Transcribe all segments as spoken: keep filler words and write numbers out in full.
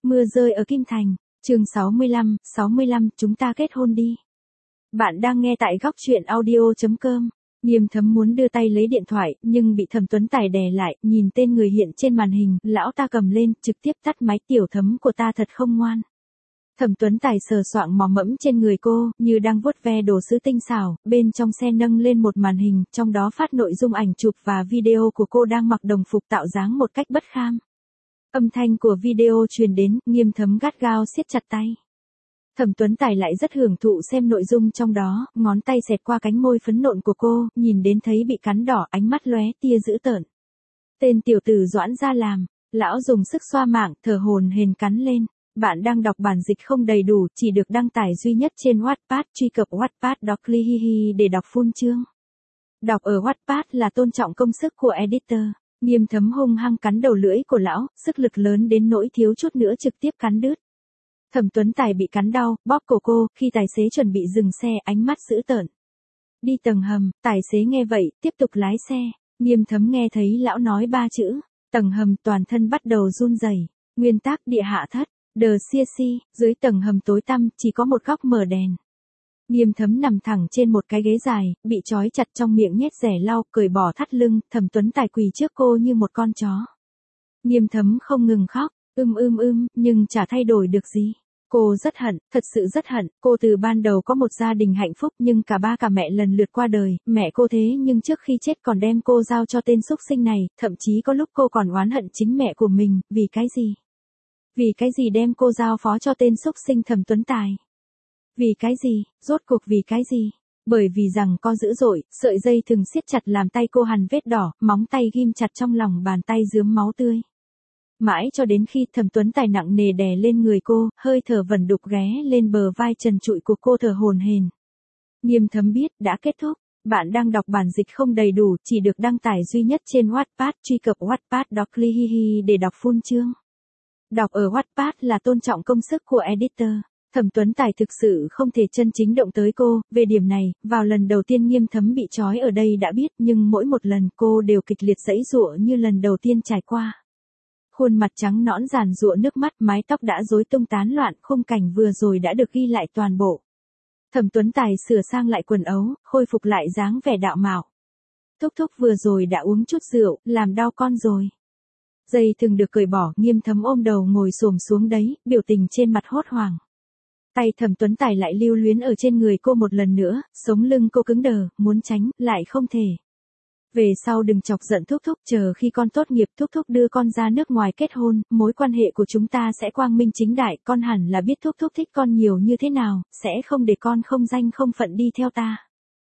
Mưa rơi ở Kim Thành, chương sáu mươi lăm, sáu mươi lăm, chúng ta kết hôn đi. Bạn đang nghe tại góc truyện audio chấm com. Nghiêm Thấm muốn đưa tay lấy điện thoại, nhưng bị Thẩm Tuấn Tài đè lại, nhìn tên người hiện trên màn hình, lão ta cầm lên, trực tiếp tắt máy. Tiểu Thấm của ta thật không ngoan. Thẩm Tuấn Tài sờ soạng mò mẫm trên người cô, như đang vuốt ve đồ sứ tinh xảo, bên trong xe nâng lên một màn hình, trong đó phát nội dung ảnh chụp và video của cô đang mặc đồng phục tạo dáng một cách bất kham. Âm thanh của video truyền đến, Nghiêm Thấm gắt gao siết chặt tay. Thẩm Tuấn Tài lại rất hưởng thụ xem nội dung trong đó, ngón tay xẹt qua cánh môi phấn nộn của cô, nhìn đến thấy bị cắn đỏ, ánh mắt lóe tia dữ tợn. Tên tiểu tử Doãn ra làm, lão dùng sức xoa mạng, thở hổn hển cắn lên. Bạn đang đọc bản dịch không đầy đủ, chỉ được đăng tải duy nhất trên Wattpad, truy cập wattpad chấm com để đọc full chương. Đọc ở Wattpad là tôn trọng công sức của editor. Nghiêm Thấm hung hăng cắn đầu lưỡi của lão, sức lực lớn đến nỗi thiếu chút nữa trực tiếp cắn đứt. Thẩm Tuấn Tài bị cắn đau, bóp cổ cô, khi tài xế chuẩn bị dừng xe, ánh mắt dữ tợn. Đi tầng hầm, tài xế nghe vậy, tiếp tục lái xe. Nghiêm Thấm nghe thấy lão nói ba chữ, tầng hầm, toàn thân bắt đầu run rẩy. Nguyên tắc địa hạ thất, đờ xia si, dưới tầng hầm tối tăm, chỉ có một góc mở đèn. Nghiêm Thấm nằm thẳng trên một cái ghế dài, bị trói chặt trong miệng nhét rẻ lau, cởi bỏ thắt lưng, Thẩm Tuấn Tài quỳ trước cô như một con chó. Nghiêm Thấm không ngừng khóc, ưm ưm ưm, nhưng chả thay đổi được gì. Cô rất hận, thật sự rất hận, cô từ ban đầu có một gia đình hạnh phúc nhưng cả ba cả mẹ lần lượt qua đời, mẹ cô thế nhưng trước khi chết còn đem cô giao cho tên xúc sinh này, thậm chí có lúc cô còn oán hận chính mẹ của mình, vì cái gì? Vì cái gì đem cô giao phó cho tên xúc sinh Thẩm Tuấn Tài? Vì cái gì, rốt cuộc vì cái gì? Bởi vì rằng co dữ dội, sợi dây thừng siết chặt làm tay cô hằn vết đỏ, móng tay ghim chặt trong lòng bàn tay rướm máu tươi. Mãi cho đến khi Thẩm Tuấn Tài nặng nề đè lên người cô, hơi thở vẩn đục ghé lên bờ vai trần trụi của cô thở hổn hển. Nghiêm Thấm biết, đã kết thúc. Bạn đang đọc bản dịch không đầy đủ, chỉ được đăng tải duy nhất trên Wattpad, truy cập wattpad chấm com để đọc full chương. Đọc ở Wattpad là tôn trọng công sức của editor. Thẩm Tuấn Tài thực sự không thể chân chính động tới cô, về điểm này, vào lần đầu tiên Nghiêm Thấm bị trói ở đây đã biết, nhưng mỗi một lần cô đều kịch liệt giãy giụa như lần đầu tiên trải qua. Khuôn mặt trắng nõn giàn giụa nước mắt, mái tóc đã rối tung tán loạn, khung cảnh vừa rồi đã được ghi lại toàn bộ. Thẩm Tuấn Tài sửa sang lại quần áo, khôi phục lại dáng vẻ đạo mạo. Thúc thúc vừa rồi đã uống chút rượu, làm đau con rồi. Dây thừng được cởi bỏ, Nghiêm Thấm ôm đầu ngồi xổm xuống đấy, biểu tình trên mặt hốt hoảng. Tay Thẩm Tuấn Tài lại lưu luyến ở trên người cô một lần nữa, sống lưng cô cứng đờ, muốn tránh, lại không thể. Về sau đừng chọc giận thúc thúc, chờ khi con tốt nghiệp thúc thúc đưa con ra nước ngoài kết hôn, mối quan hệ của chúng ta sẽ quang minh chính đại, con hẳn là biết thúc thúc thích con nhiều như thế nào, sẽ không để con không danh không phận đi theo ta.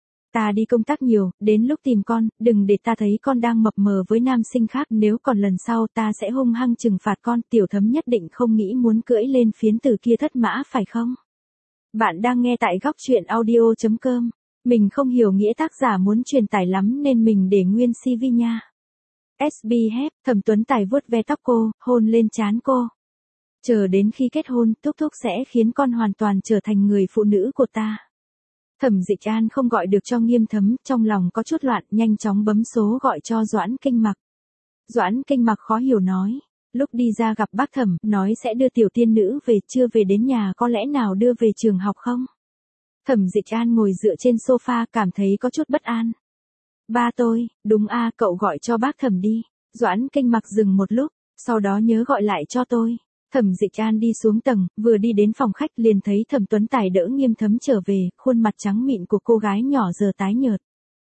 Ta đi công tác nhiều, đến lúc tìm con, đừng để ta thấy con đang mập mờ với nam sinh khác, nếu còn lần sau ta sẽ hung hăng trừng phạt con. Tiểu Thấm nhất định không nghĩ muốn cưỡi lên phiến tử kia thất mã phải không? Bạn đang nghe tại góc truyện audio chấm com. Mình không hiểu nghĩa tác giả muốn truyền tải lắm nên mình để nguyên xê vê nha. ét bê hép, Thẩm Tuấn Tài vuốt ve tóc cô, hôn lên trán cô. Chờ đến khi kết hôn, thúc thúc sẽ khiến con hoàn toàn trở thành người phụ nữ của ta. Thẩm Dịch An không gọi được cho Nghiêm Thấm, trong lòng có chút loạn, nhanh chóng bấm số gọi cho Doãn Kinh Mặc. Doãn Kinh Mặc khó hiểu nói, lúc đi ra gặp bác Thẩm, nói sẽ đưa tiểu tiên nữ về, chưa về đến nhà, có lẽ nào đưa về trường học không? Thẩm Dịch An ngồi dựa trên sofa, cảm thấy có chút bất an. Ba tôi, đúng a, cậu gọi cho bác Thẩm đi. Doãn Kinh Mặc dừng một lúc, sau đó nhớ gọi lại cho tôi. Thẩm Dịch An đi xuống tầng, vừa đi đến phòng khách liền thấy Thẩm Tuấn Tài đỡ Nghiêm Thấm trở về, khuôn mặt trắng mịn của cô gái nhỏ giờ tái nhợt.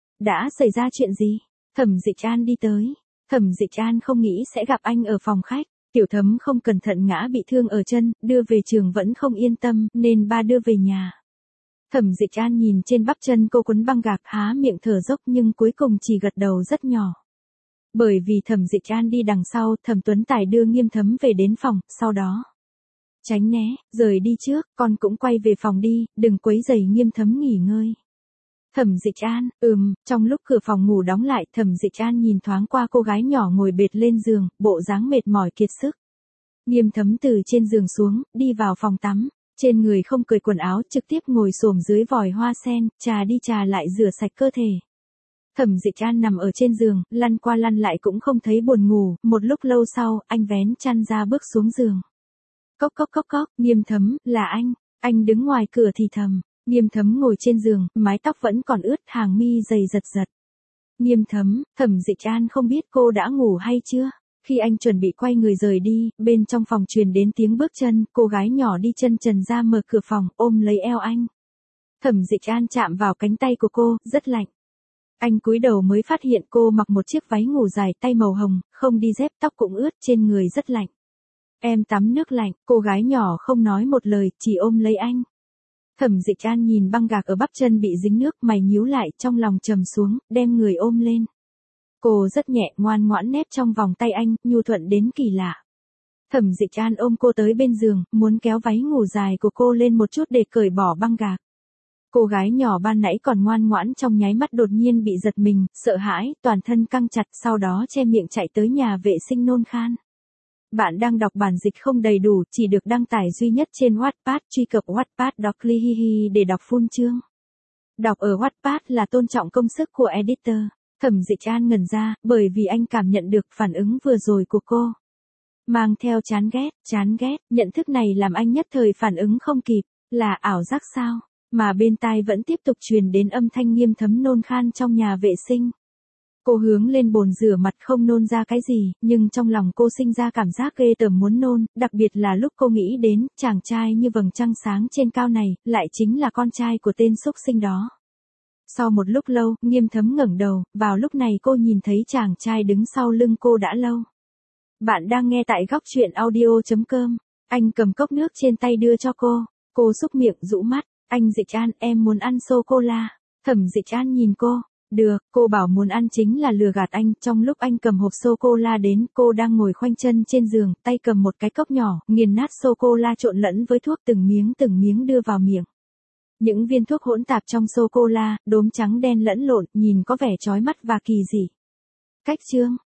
Đã xảy ra chuyện gì? Thẩm Dịch An đi tới. Thẩm Dịch An không nghĩ sẽ gặp anh ở phòng khách. Tiểu Thấm không cẩn thận ngã bị thương ở chân, đưa về trường vẫn không yên tâm, nên ba đưa về nhà. Thẩm Dịch An nhìn trên bắp chân cô quấn băng gạc, há miệng thở dốc nhưng cuối cùng chỉ gật đầu rất nhỏ. Bởi vì Thẩm Dịch An đi đằng sau, Thẩm Tuấn Tài đưa Nghiêm Thấm về đến phòng, sau đó tránh né, rời đi trước, con cũng quay về phòng đi, đừng quấy rầy Nghiêm Thấm nghỉ ngơi. Thẩm Dịch An, ừm, trong lúc cửa phòng ngủ đóng lại, Thẩm Dịch An nhìn thoáng qua cô gái nhỏ ngồi bệt lên giường, bộ dáng mệt mỏi kiệt sức. Nghiêm Thấm từ trên giường xuống, đi vào phòng tắm. Trên người không cởi quần áo, trực tiếp ngồi xổm dưới vòi hoa sen, trà đi trà lại rửa sạch cơ thể. Thẩm Dịch An nằm ở trên giường, lăn qua lăn lại cũng không thấy buồn ngủ, một lúc lâu sau, anh vén chăn ra bước xuống giường. Cốc cốc cốc cốc, Nghiêm Thấm, là anh. Anh đứng ngoài cửa thì thầm. Nghiêm Thấm ngồi trên giường, mái tóc vẫn còn ướt, hàng mi dày giật giật. Nghiêm Thấm, Thẩm Dịch An không biết cô đã ngủ hay chưa. Khi anh chuẩn bị quay người rời đi, bên trong phòng truyền đến tiếng bước chân, cô gái nhỏ đi chân trần ra mở cửa phòng, ôm lấy eo anh. Thẩm Dịch An chạm vào cánh tay của cô, rất lạnh. Anh cúi đầu mới phát hiện cô mặc một chiếc váy ngủ dài tay màu hồng, không đi dép, tóc cũng ướt, trên người rất lạnh. Em tắm nước lạnh, cô gái nhỏ không nói một lời, chỉ ôm lấy anh. Thẩm Dịch An nhìn băng gạc ở bắp chân bị dính nước, mày nhíu lại, trong lòng trầm xuống, đem người ôm lên. Cô rất nhẹ, ngoan ngoãn nép trong vòng tay anh, nhu thuận đến kỳ lạ. Thẩm Dịch An ôm cô tới bên giường, muốn kéo váy ngủ dài của cô lên một chút để cởi bỏ băng gạc. Cô gái nhỏ ban nãy còn ngoan ngoãn trong nháy mắt đột nhiên bị giật mình, sợ hãi, toàn thân căng chặt, sau đó che miệng chạy tới nhà vệ sinh nôn khan. Bạn đang đọc bản dịch không đầy đủ, chỉ được đăng tải duy nhất trên Wattpad, truy cập Wattpad đọc Lihihi để đọc full chương. Đọc ở Wattpad là tôn trọng công sức của editor. Thẩm Dịch An ngẩn ra, bởi vì anh cảm nhận được phản ứng vừa rồi của cô. Mang theo chán ghét, chán ghét, nhận thức này làm anh nhất thời phản ứng không kịp, là ảo giác sao? Mà bên tai vẫn tiếp tục truyền đến âm thanh Nghiêm Thấm nôn khan trong nhà vệ sinh. Cô hướng lên bồn rửa mặt không nôn ra cái gì, nhưng trong lòng cô sinh ra cảm giác ghê tởm muốn nôn, đặc biệt là lúc cô nghĩ đến, chàng trai như vầng trăng sáng trên cao này, lại chính là con trai của tên xúc sinh đó. Sau một lúc lâu, Nghiêm Thấm ngẩng đầu, vào lúc này cô nhìn thấy chàng trai đứng sau lưng cô đã lâu. Bạn đang nghe tại góc truyện audio chấm com. Anh cầm cốc nước trên tay đưa cho cô. Cô xúc miệng, rũ mắt. Anh Dịch An, em muốn ăn sô-cô-la. Thẩm Dịch An nhìn cô. Được, cô bảo muốn ăn chính là lừa gạt anh. Trong lúc anh cầm hộp sô-cô-la đến, cô đang ngồi khoanh chân trên giường, tay cầm một cái cốc nhỏ, nghiền nát sô-cô-la trộn lẫn với thuốc từng miếng từng miếng đưa vào miệng. Những viên thuốc hỗn tạp trong sô-cô-la, đốm trắng đen lẫn lộn, nhìn có vẻ chói mắt và kỳ dị. Cách chương.